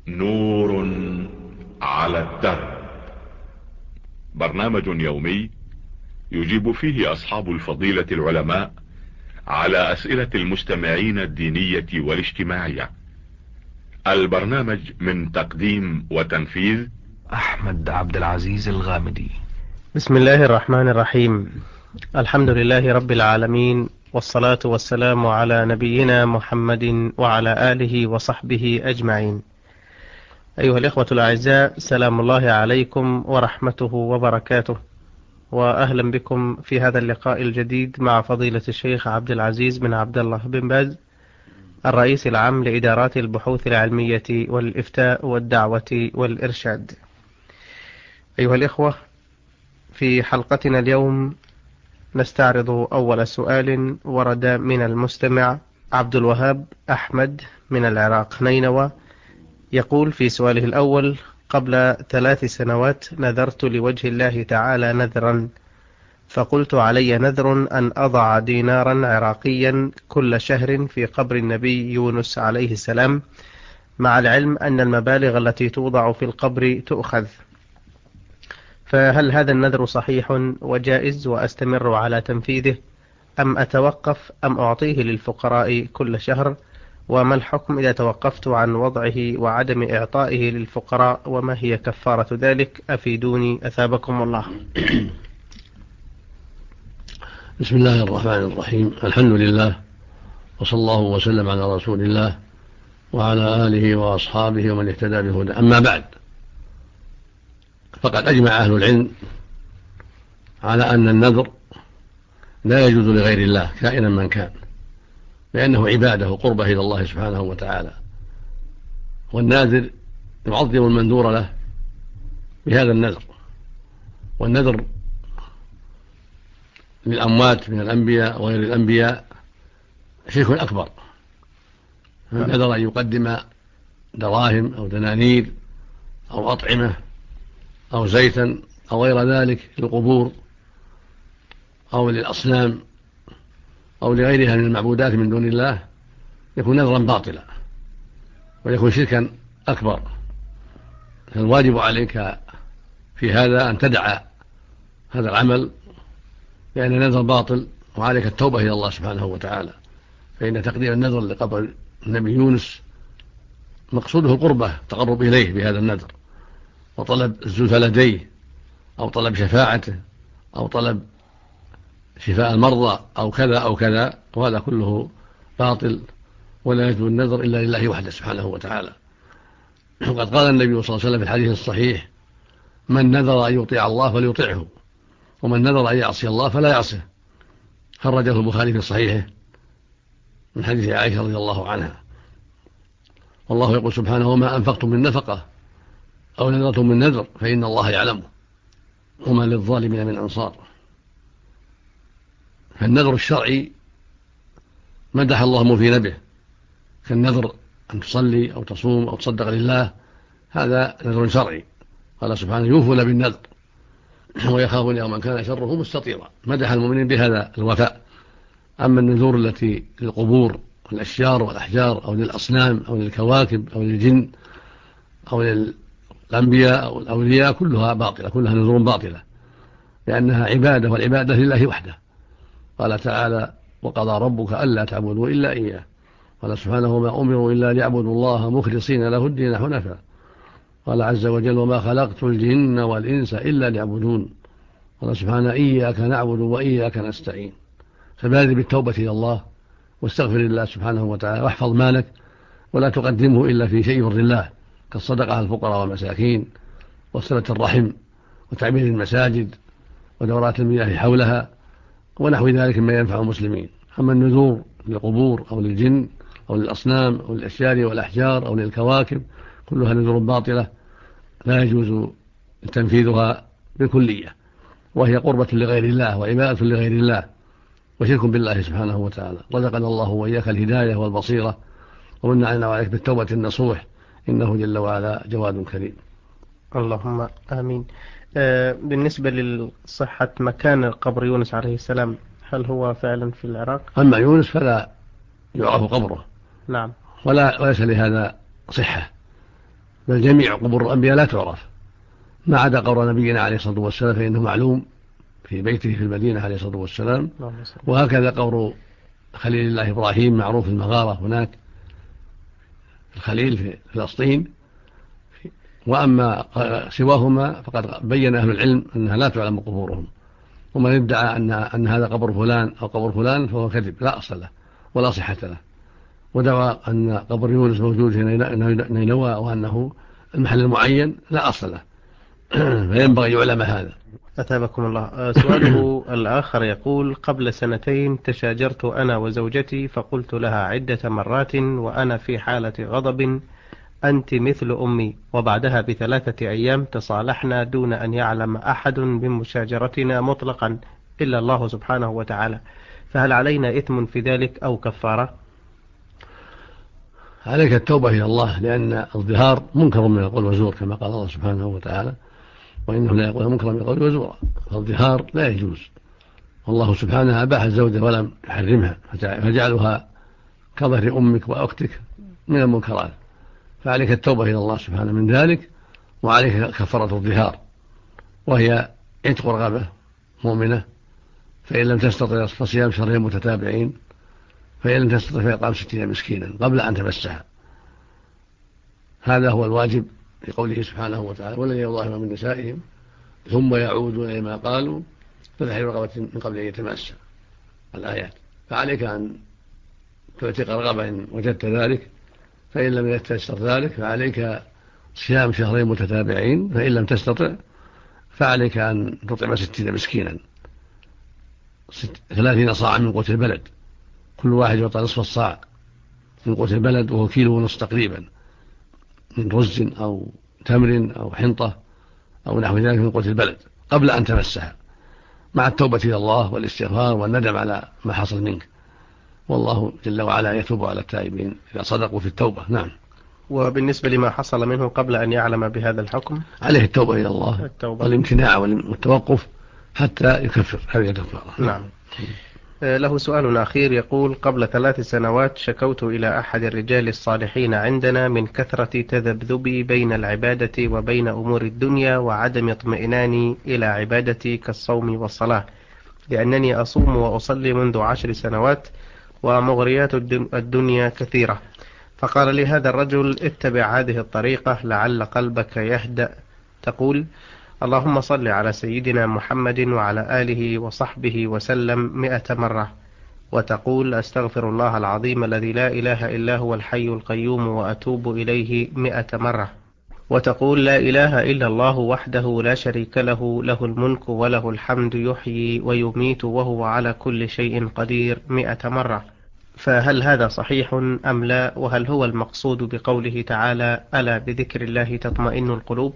نور على الدرب. برنامج يومي يجيب فيه أصحاب الفضيلة العلماء على أسئلة المستمعين الدينية والاجتماعية. البرنامج من تقديم وتنفيذ أحمد عبد العزيز الغامدي. بسم الله الرحمن الرحيم. الحمد لله رب العالمين، والصلاة والسلام على نبينا محمد وعلى آله وصحبه أجمعين. أيها الإخوة الأعزاء، سلام الله عليكم ورحمته وبركاته، وأهلا بكم في هذا اللقاء الجديد مع فضيلة الشيخ عبد العزيز بن عبد الله بن باز، الرئيس العام لإدارات البحوث العلمية والإفتاء والدعوة والإرشاد. أيها الإخوة، في حلقتنا اليوم نستعرض أول سؤال ورد من المستمع عبد الوهاب أحمد من العراق نينوى. يقول في سؤاله الأول: قبل 3 سنوات نذرت لوجه الله تعالى نذرا، فقلت علي نذر أن أضع دينارا عراقيا كل شهر في قبر النبي يونس عليه السلام، مع العلم أن المبالغ التي توضع في القبر تؤخذ، فهل هذا النذر صحيح وجائز وأستمر على تنفيذه، أم أتوقف، أم أعطيه للفقراء كل شهر؟ وما الحكم إذا توقفت عن وضعه وعدم إعطائه للفقراء، وما هي كفارة ذلك؟ أفيدوني أثابكم الله. بسم الله الرحمن الرحيم. الحمد لله، وصلى الله وسلم على رسول الله وعلى آله وأصحابه ومن اهتدى بهدى. أما بعد، فقد أجمع أهل العلم على أن النذر لا يجوز لغير الله كائنا من كان، لأنه عبادة وقربة إلى الله سبحانه وتعالى، والناذر يعظم المنذور له بهذا النذر. والنذر للأموات من الأنبياء وغير الأنبياء شرك أكبر، نذر أن يقدم دراهم أو دنانير أو أطعمة أو زيتا أو غير ذلك للقبور أو للأصنام أو لغيرها من المعبودات من دون الله، يكون نذرا باطلا ويكون شركا أكبر. فالواجب عليك في هذا أن تدع هذا العمل، لأن النذر باطل، وعليك التوبة إلى الله سبحانه وتعالى. فإن تقديم النذر لقبر النبي يونس مقصوده القربة، تقرب إليه بهذا النذر، وطلب الزلفى لديه، أو طلب شفاعته، أو طلب شفاء المرضى، أو كذا أو كذا، وهذا كله باطل، ولا يجوز النذر إلا لله وحده سبحانه وتعالى. وقد قال النبي صلى الله عليه وسلم في الحديث الصحيح: من نذر أن يطيع الله فليطيعه، ومن نذر أن يعصي الله فلا يعصيه. خرجه البخاري في صحيحه من حديث عائشة رضي الله عنها. والله يقول سبحانه: وما أنفقتم من نفقة أو نذرتم من نذر فإن الله يعلمه وما للظالمين من أنصار. فالنذر الشرعي مدح الله موفين به، كالنذر أن تصلي أو تصوم أو تصدق لله، هذا نذر شرعي. قال سبحانه: يوفون بالنذر ويخافون يوما كان شره مستطيرا. مدح المؤمنين بهذا الوفاء. أما النذور التي للقبور والأشجار والأحجار أو للأصنام أو للكواكب أو للجن أو للأنبياء أو الأولياء، كلها باطلة، كلها نذور باطلة، لأنها عبادة، والعبادة لله وحده. قال تعالى: وقضى ربك ألا تعبدوا إلا إياه. قال سبحانه: وما أمروا إلا ليعبدوا الله مخلصين له الدين حنفاء. قال عز وجل: وما خلقت الجن والإنس إلا ليعبدون. قال سبحانه: إياك نعبد وإياك نستعين. فبادر بالتوبة إلى الله، واستغفر الله سبحانه وتعالى، واحفظ مالك، ولا تقدمه إلا في شيء يرضي الله، كالصدقة على الفقراء والمساكين، وصلة الرحم، وتعمير المساجد، ودورات المياه حولها، ونحو ذلك مما ينفع المسلمين. أما النذور للقبور أو للجن أو للأصنام أو للأشجار والأحجار أو للكواكب، كلها نذور باطلة لا يجوز تنفيذها بالكلية، وهي قربة لغير الله وعبادة لغير الله وشرك بالله سبحانه وتعالى. رزقنا الله وإياك الهداية والبصيرة، ومن علينا وعليك بالتوبة النصوح، إنه جل وعلا جواد كريم. اللهم آمين. بالنسبة لصحة مكان قبر يونس عليه السلام، هل هو فعلا في العراق؟ أما يونس فلا يعرف قبره، نعم، وليس لهذا صحة، بل جميع قبور الأنبياء لا تعرف ما عدا قبر نبينا عليه الصلاة والسلام فإنه معلوم في بيته في المدينة عليه الصلاة والسلام. وهكذا قبر خليل الله إبراهيم معروف في المغارة هناك الخليل في فلسطين. وأما سواهما فقد بين أهل العلم أنها لا تعلم قبورهم، ومن ادعى أن هذا قبر فلان أو قبر فلان فهو كذب لا أصل له ولا صحة له، ودعوى أن قبر يونس موجود في نينوى وأنه المحل المعين لا أصل له فينبغي يعلم هذا. أثابكم الله. سؤاله الآخر يقول: قبل 2 تشاجرت أنا وزوجتي فقلت لها عدة مرات وأنا في حالة غضب: أنت مثل أمي. وبعدها ب3 أيام تصالحنا دون أن يعلم أحد بمشاجرتنا مطلقا إلا الله سبحانه وتعالى، فهل علينا إثم في ذلك أو كفارة؟ عليك التوبة إلى الله، لأن الظهار منكر من القول وزور كما قال الله سبحانه وتعالى: وإنه لا يقول منكر من القول وزورا. فالظهار لا يجوز، والله سبحانه أباح الزوجة ولم يحرمها، فجعلها كظهر أمك وأختك من المنكرات، فعليك التوبة إلى الله سبحانه من ذلك، وعليك كفارة الظهار وهي عتق رقبة مؤمنة، فإن لم تستطع فصيام شهرين متتابعين، فإن لم تستطع فإطعام 60 مسكينا قبل أن تمسها. هذا هو الواجب لقوله سبحانه وتعالى: والذين يظاهرون من نسائهم ثم يعودون إلى ما قالوا فتحرير رقبة من قبل أن يتماسا الآيات. فعليك أن تعتق رقبة إن وجدت ذلك، فإن لم يتيسر ذلك فعليك صيام شهرين متتابعين، فإن لم تستطع فعليك أن تطعم 60 مسكينا 30 صاعا من قوت البلد، كل واحد يعطى نصف الصاع من قوت البلد وهو 1.5 كيلو تقريبا من رز أو تمر أو حنطة أو نحو ذلك من قوت البلد قبل أن تمسها، مع التوبة إلى الله والاستغفار والندم على ما حصل منك، والله جل وعلا يتوب على التائبين إذا صدقوا في التوبة. نعم. وبالنسبة لما حصل منه قبل أن يعلم بهذا الحكم عليه التوبة إلى الله والامتناع والتوقف حتى يكفر هذه الكفارة. نعم. له سؤال أخير يقول: قبل 3 سنوات شكوت إلى أحد الرجال الصالحين عندنا من كثرة تذبذبي بين العبادة وبين أمور الدنيا وعدم اطمئناني إلى عبادتي كالصوم والصلاة، لأنني أصوم وأصلي منذ 10 سنوات ومغريات الدنيا كثيرة. فقال لي هذا الرجل: اتبع هذه الطريقة لعل قلبك يهدأ. تقول: اللهم صل على سيدنا محمد وعلى آله وصحبه وسلم 100 مرة، وتقول: أستغفر الله العظيم الذي لا إله إلا هو الحي القيوم وأتوب إليه 100 مرة، وتقول: لا إله إلا الله وحده لا شريك له، له الملك وله الحمد يحيي ويميت وهو على كل شيء قدير 100 مرة. فهل هذا صحيح أم لا؟ وهل هو المقصود بقوله تعالى: ألا بذكر الله تطمئن القلوب؟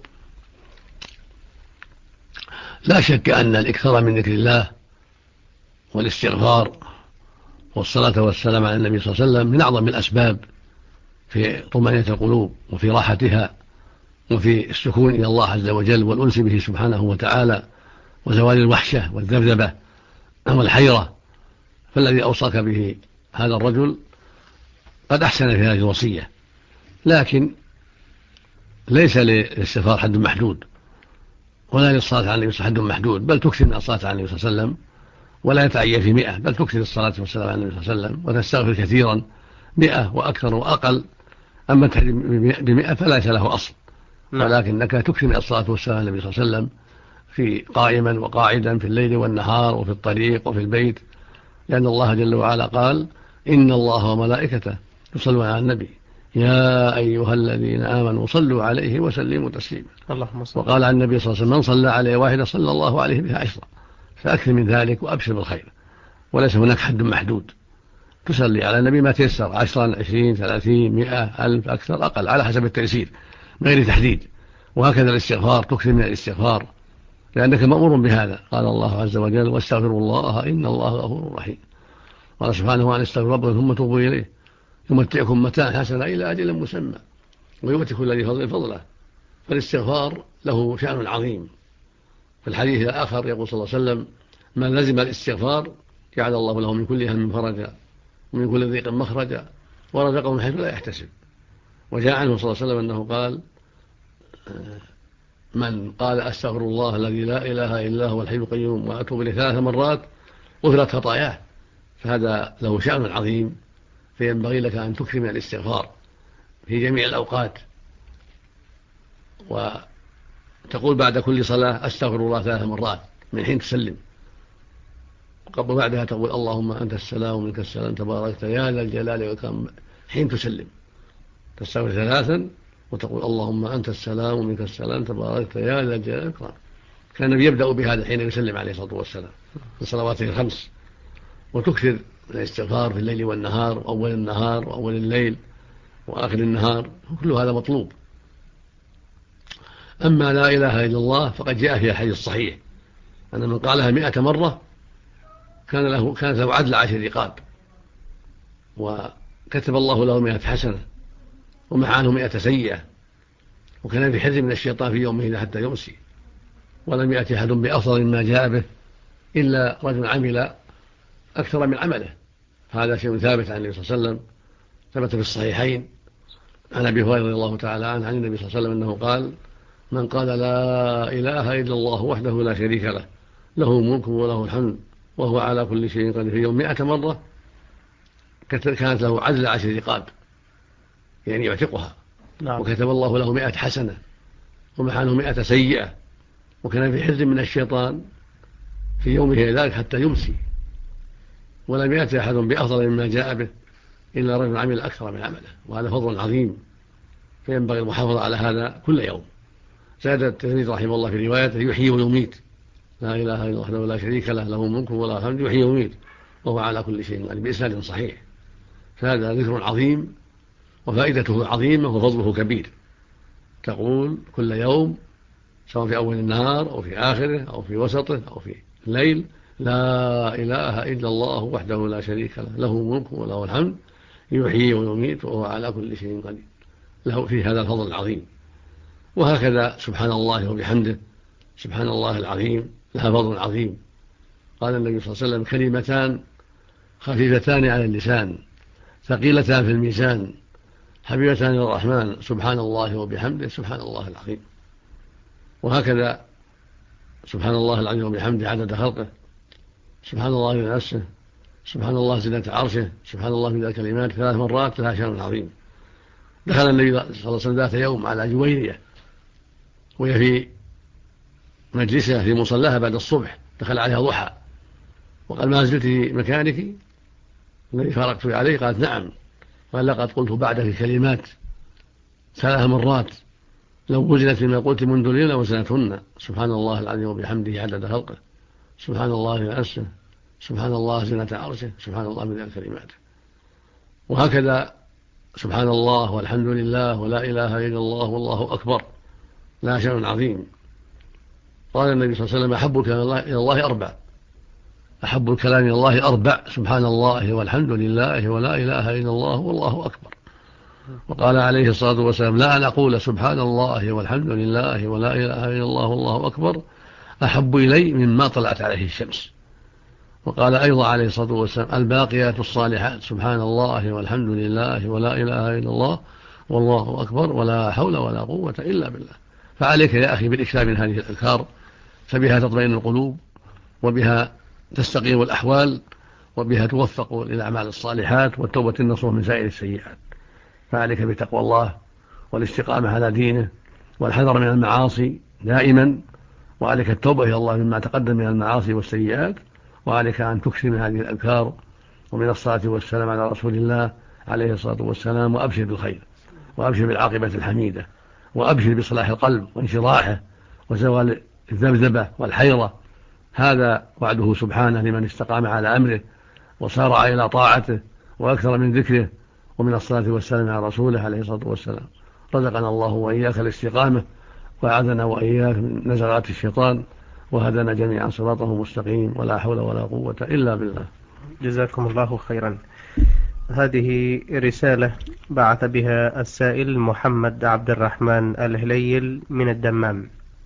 لا شك أن الإكثار من ذكر الله والاستغفار والصلاة والسلام على النبي صلى الله عليه وسلم من أعظم الأسباب في طمأنينة القلوب وفي راحتها وفي السكون إلى الله عز وجل والأنس به سبحانه وتعالى وزوال الوحشة والذبذبة والحيرة. فالذي أوصاك به هذا الرجل قد أحسن في هذه الوصية، لكن ليس للاستغفار حد محدود ولا للصلاة على النبي حد محدود، بل تكثر من الصلاة على النبي صلى الله عليه وسلم ولا يتعين في 100، بل تكثر الصلاة والسلام على النبي صلى الله عليه وسلم وتستغفر كثيرا 100 وأكثر وأقل. أما تحديد ب100 فليس له أصل، ولكنك تكثر من الصلاة والسلام على النبي صلى الله عليه وسلم في قائما وقاعدا في الليل والنهار وفي الطريق وفي البيت، لأن الله جل وعلا قال: إن الله وملائكته يصلون على النبي يا أيها الذين آمنوا صلوا عليه وسلموا تسليما. وقال عن النبي صلى الله عليه وسلم: من صلى عليه واحدة صلى الله عليه بها 10. فأكثر من ذلك وأبشر بالخير، وليس هناك حد محدود، تصلي على النبي ما تيسر 10 20 30 100 1000 أكثر أقل على حسب التيسير من غير تحديد. وهكذا الاستغفار تكثر من الاستغفار لأنك مأمور بهذا، قال الله عز وجل: واستغفروا الله إن الله غفور رحيم. قال سبحانه: أن استغفروا ربكم ثم توبوا إليه يمتعكم متاعا حسنا إلى أجل مسمى ويؤتي كل ذي فضل فضله. فالاستغفار له شأن عظيم. في الحديث الآخر يقول صلى الله عليه وسلم: من لزم الاستغفار جعل الله له من كل هم فرجا ومن كل ضيق مخرجا ورزقه من حيث لا يحتسب. وجاء عنه صلى الله عليه وسلم أنه قال: من قال أستغفر الله الذي لا إله إلا هو الحي القيوم وأتوب إليه 3 مرات غفرت خطاياه، فهذا له شأن عظيم. فينبغي لك أن تكثر من الاستغفار في جميع الأوقات، وتقول بعد كل صلاة أستغفر الله 3 مرات من حين تسلم، وقبل بعدها تقول اللهم أنت السلام ومنك السلام تباركت يا ذا الجلال والإكرام حين تسلم، تستغفر 3 وتقول اللهم أنت السلام ومنك السلام تباركت يا ذا الجلال والإكرام. كان النبي يبدأ بهذا حين يسلم عليه الصلاة والسلام في صلواته ال5. وتكثر من الاستغفار في الليل والنهار، وأول النهار وأول الليل وآخر النهار، كل هذا مطلوب. أما لا إله إلا الله فقد جاء في الحديث الصحيح أن من قالها 100 مرة كانت له عدل 10 رقاب، وكتب الله له 100 حسنة ومحى عنه 100 سيئة، وكان في حرز من الشيطان في يومه حتى يمسي. ولم يأتي أحد بأفضل مما جاء به إلا رجل عمل أكثر من عمله. هذا شيء ثابت عن النبي صلى الله عليه وسلم، ثبت في الصحيحين عن أبي هريرة رضي الله تعالى عنه عن النبي صلى الله عليه وسلم أنه قال: من قال لا إله إلا الله وحده لا شريك له له الملك وله الحمد وهو على كل شيء قدير في يوم 100 مرة كانت له عدل 10 رقاب، يعني يعتقها. نعم. وكتب الله له 100 حسنة ومحى عنه 100 سيئة، وكان في حرز من الشيطان في يومه ذلك حتى يمسي. ولم يأتي أحد بأفضل مما جاء به إلا رجل عمل أكثر من عمله، وهذا فضل عظيم، فينبغي المحافظة على هذا كل يوم. زاد الترمذي رحمه الله في روايته: يحيي ويميت، لا إله إلا الله وحده لا شريك له له الملك وله الحمد يحيي ويميت وهو على كل شيء قدير، بإسناد صحيح. فهذا ذكر عظيم وفائدته عظيمة وفضله كبير. تقول كل يوم سواء في أول النهار أو في آخره أو في وسطه أو في الليل: لا إله إلا الله وحده لا شريك له له الملك وله الحمد يحيي ويميت وهو على كل شيء قدير، له في هذا الفضل العظيم. وهكذا سبحان الله وبحمده سبحان الله العظيم لها فضل عظيم. قال النبي صلى الله عليه وسلم: كلمتان خفيفتان على اللسان ثقيلتان في الميزان حبيبتان للرحمن سبحان الله وبحمده سبحان الله العظيم. وهكذا سبحان الله العظيم وبحمده عدد خلقه، سبحان الله من نفسه، سبحان الله زنة عرشه، سبحان الله من الكلمات 3 مرات لها شأن عظيم. دخل النبي صلى الله عليه وسلم ذات يوم على جويرية وهي في مجلسها في مصلاها بعد الصبح، دخل عليها ضحى وقال: ما زلت في مكانك الذي فارقت عليه؟ قالت: نعم. قال: لقد قلت بعدك كلمات 3 مرات لو وزنت بما قلت منذ الليل وزنتهن: سبحان الله العظيم وبحمده عدد خلقه، سبحان الله من نفسه، سبحان الله زنة عرشه، سبحان الله من الكلمات. وهكذا سبحان الله والحمد لله ولا إله إلا الله والله أكبر لا شيء عظيم. قال النبي صلى الله عليه وسلم: أحب الكلام إلى الله 4، أحب الكلام إلى الله 4: سبحان الله والحمد لله ولا إله إلا الله والله أكبر. وقال عليه الصلاة والسلام: لا أن أقول سبحان الله والحمد لله ولا إله إلا الله والله أكبر أحب إلي مما طلعت عليه الشمس. وقال أيضا عليه الصلاة والسلام: الباقيات الصالحات سبحان الله والحمد لله ولا إله إلا الله والله أكبر ولا حول ولا قوة إلا بالله. فعليك يا أخي بالإكثار من هذه الأذكار، فبها تطمئن القلوب وبها تستقيم الأحوال وبها توفق للأعمال الصالحات والتوبة النصوح من سائر السيئات. فعليك بتقوى الله والاستقامة على دينه والحذر من المعاصي دائما، وعليك التوبة إلى الله مما تقدم من المعاصي والسيئات، وعليك أن تكثر من هذه الأذكار ومن الصلاة والسلام على رسول الله عليه الصلاة والسلام. وأبشر بالخير وأبشر بالعاقبة الحميدة وأبشر بصلاح القلب وانشراحه وزوال الذبذبة والحيرة. هذا وعده سبحانه لمن استقام على أمره وسارع إلى طاعته وأكثر من ذكره ومن الصلاة والسلام على رسوله عليه الصلاة والسلام. رزقنا الله وإياك الاستقامة وأعاذنا وإياك من نزغات الشيطان وهدنا جميعا صراطه مستقيم ولا حول ولا قوة إلا بالله. جزاكم الله خيرا. هذه رسالة بعث بها السائل محمد عبد الرحمن الهليل من الدمام،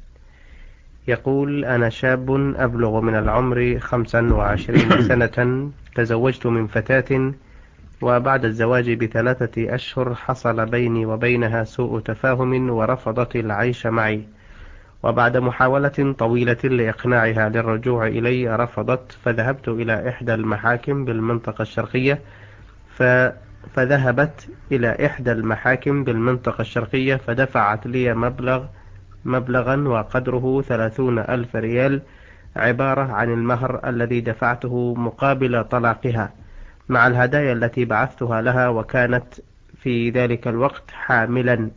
يقول: أنا شاب أبلغ من العمر 25 سنة، تزوجت من فتاة وبعد الزواج ب3 أشهر حصل بيني وبينها سوء تفاهم ورفضت العيش معي، وبعد محاولة طويلة لإقناعها للرجوع إلي رفضت، فذهبت إلى إحدى المحاكم بالمنطقة الشرقية ف... فذهبت إلى إحدى المحاكم بالمنطقة الشرقية فدفعت لي مبلغا وقدره 30,000 ريال، عبارة عن المهر الذي دفعته مقابل طلاقها، مع الهدايا التي بعثتها لها، وكانت في ذلك الوقت حاملا.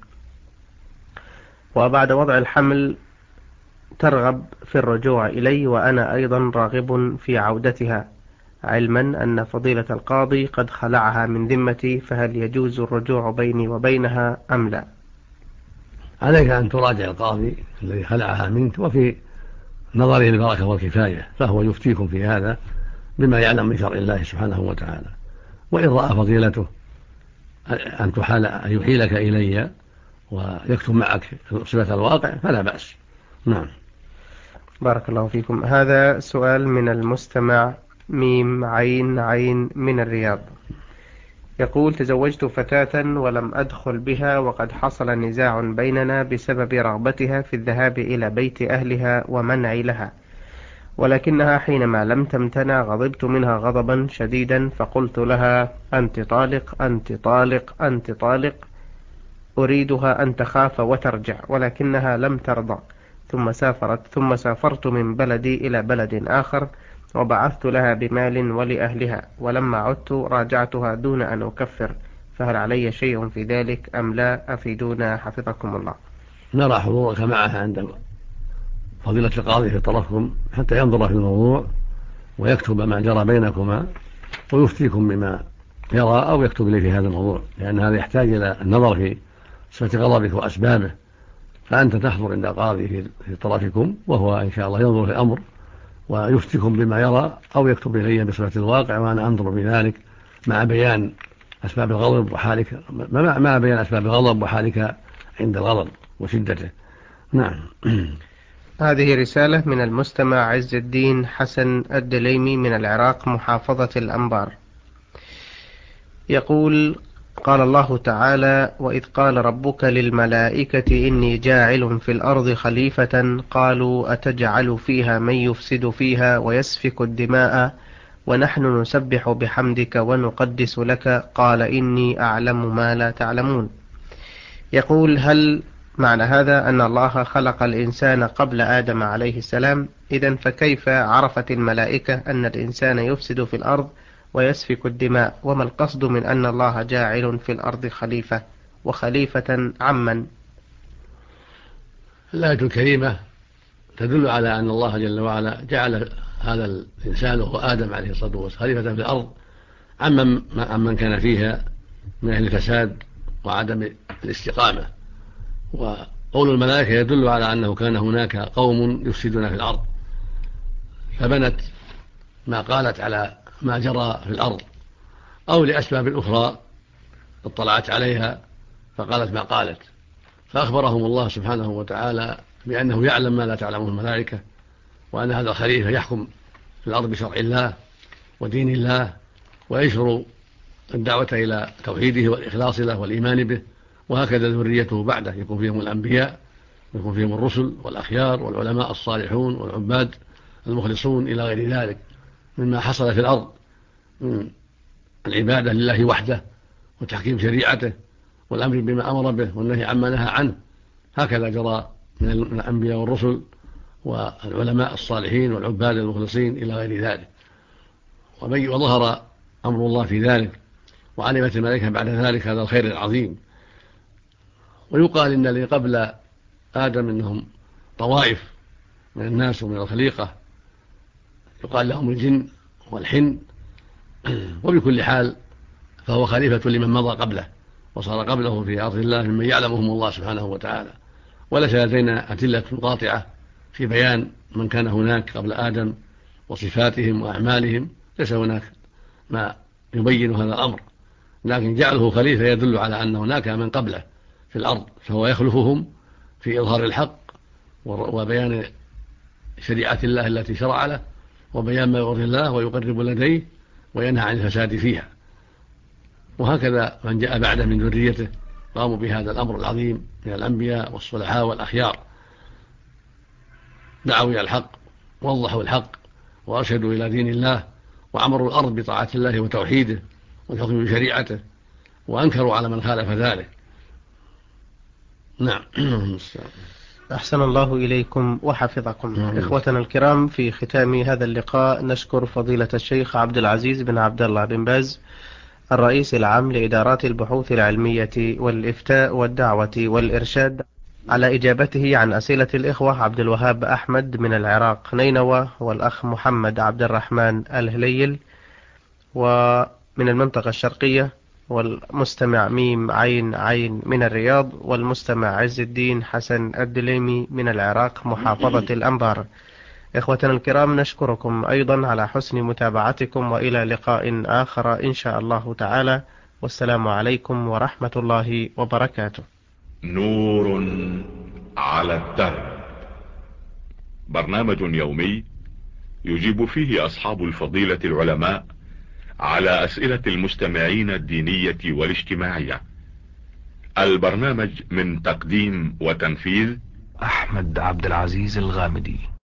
وبعد وضع الحمل ترغب في الرجوع إلي، وأنا أيضا راغب في عودتها، علما أن فضيلة القاضي قد خلعها من ذمتي، فهل يجوز الرجوع بيني وبينها أم لا؟ عليك أن تراجع القاضي الذي خلعها منك، وفي نظره البركة والكفاية، فهو يفتيكم في هذا بما يعلم من شرع الله سبحانه وتعالى. وإن رأى فضيلته أن يحيلك إلي ويكتب معك صفة الواقع فلا بأس. نعم. بارك الله فيكم. هذا سؤال من المستمع ميم عين عين من الرياض، يقول: تزوجت فتاة ولم أدخل بها، وقد حصل نزاع بيننا بسبب رغبتها في الذهاب إلى بيت أهلها ومنعي لها، ولكنها حينما لم تمتنع غضبت منها غضبا شديدا، فقلت لها: أنت طالق، أنت طالق، أنت طالق، أريدها أن تخاف وترجع، ولكنها لم ترضى، ثم سافرت من بلدي إلى بلد آخر، وبعثت لها بمال ولأهلها، ولما عدت راجعتها دون أن أكفر، فهل علي شيء في ذلك أم لا؟ أفيدونا حفظكم الله. نرى حضورك معها عند فضيلة القاضي في طرفكم حتى ينظر في الموضوع ويكتب ما جرى بينكما ويفتيكم بما يرى، أو يكتب لي في هذا الموضوع، لأن هذا يحتاج إلى النظر في صفة غضبك وأسبابه. فأنت تحضر عند القاضي في طرفكم، وهو إن شاء الله ينظر في الأمر ويفتيكم بما يرى، أو يكتب إلي بصفة الواقع، وأنا أنظر في ذلك مع بيان أسباب الغضب وحالك، مع بيان أسباب الغضب وحالك عند الغضب وشدته. نعم. هذه رسالة من المستمع عز الدين حسن الدليمي من العراق، محافظة الأنبار، يقول: قال الله تعالى: وإذ قال ربك للملائكة إني جاعل في الأرض خليفة، قالوا أتجعل فيها من يفسد فيها ويسفك الدماء ونحن نسبح بحمدك ونقدس لك، قال إني أعلم ما لا تعلمون. يقول: هل معنى هذا أن الله خلق الإنسان قبل آدم عليه السلام؟ إذن فكيف عرفت الملائكة أن الإنسان يفسد في الأرض ويسفك الدماء؟ وما القصد من أن الله جاعل في الأرض خليفة، وخليفة عمن؟ الآية الكريمة تدل على أن الله جل وعلا جعل هذا الإنسان وهو آدم عليه الصلاة والسلام خليفة في الأرض عمن كان فيها من أهل الفساد وعدم الاستقامة. وقول الملائكة يدل على أنه كان هناك قوم يفسدون في الأرض، فبنت ما قالت على ما جرى في الأرض، أو لأسباب أخرى اطلعت عليها فقالت ما قالت، فأخبرهم الله سبحانه وتعالى بأنه يعلم ما لا تعلمه الملائكة، وأن هذا الخليفة يحكم في الأرض بشرع الله ودين الله، ويشر الدعوة إلى توحيده والإخلاص له والإيمان به، وهكذا ذريته بعده يكون فيهم الأنبياء ويكون فيهم الرسل والأخيار والعلماء الصالحون والعباد المخلصون إلى غير ذلك مما حصل في الأرض من العبادة لله وحده وتحكيم شريعته والأمر بما أمر به والنهي عما نهى عنه. هكذا جرى من الأنبياء والرسل والعلماء الصالحين والعباد المخلصين إلى غير ذلك، وظهر أمر الله في ذلك، وعلمت الملائكة بعد ذلك هذا الخير العظيم. ويقال إن اللي قبل آدم إنهم طوائف من الناس ومن الخليقة، يقال لهم الجن والحن، وبكل حال فهو خليفة لمن مضى قبله وصار قبله في أرض الله ممن يعلمهم الله سبحانه وتعالى. وليس لدينا أدلة قاطعة في بيان من كان هناك قبل آدم وصفاتهم وأعمالهم، ليس هناك ما يبين هذا الأمر، لكن جعله خليفة يدل على أن هناك من قبله في الأرض، فهو يخلفهم في إظهار الحق وبيان شريعة الله التي شرع له، وبيان ما يرضي الله ويقرب لديه وينهى عن الفساد فيها. وهكذا من جاء بعده من ذريته قاموا بهذا الأمر العظيم من الأنبياء والصلحاء والأخيار، دعوا إلى الحق، ووضحوا الحق، وأرشدوا إلى دين الله، وعمروا الأرض بطاعة الله وتوحيده والحكم بشريعته، وأنكروا على من خالف ذلك. نعم. أحسن الله إليكم وحفظكم. إخوتنا الكرام، في ختام هذا اللقاء نشكر فضيلة الشيخ عبد العزيز بن عبد الله بن باز، الرئيس العام لإدارات البحوث العلمية والإفتاء والدعوة والإرشاد، على إجابته عن أسئلة الإخوة عبد الوهاب أحمد من العراق نينوى، والأخ محمد عبد الرحمن الهليل ومن المنطقة الشرقية، والمستمع ميم عين عين من الرياض، والمستمع عز الدين حسن الدليمي من العراق محافظة الأنبار. إخوتنا الكرام، نشكركم أيضا على حسن متابعتكم، وإلى لقاء آخر إن شاء الله تعالى، والسلام عليكم ورحمة الله وبركاته. نور على الدرب، برنامج يومي يجيب فيه أصحاب الفضيلة العلماء على أسئلة المستمعين الدينية والاجتماعية. البرنامج من تقديم وتنفيذ أحمد عبد العزيز الغامدي.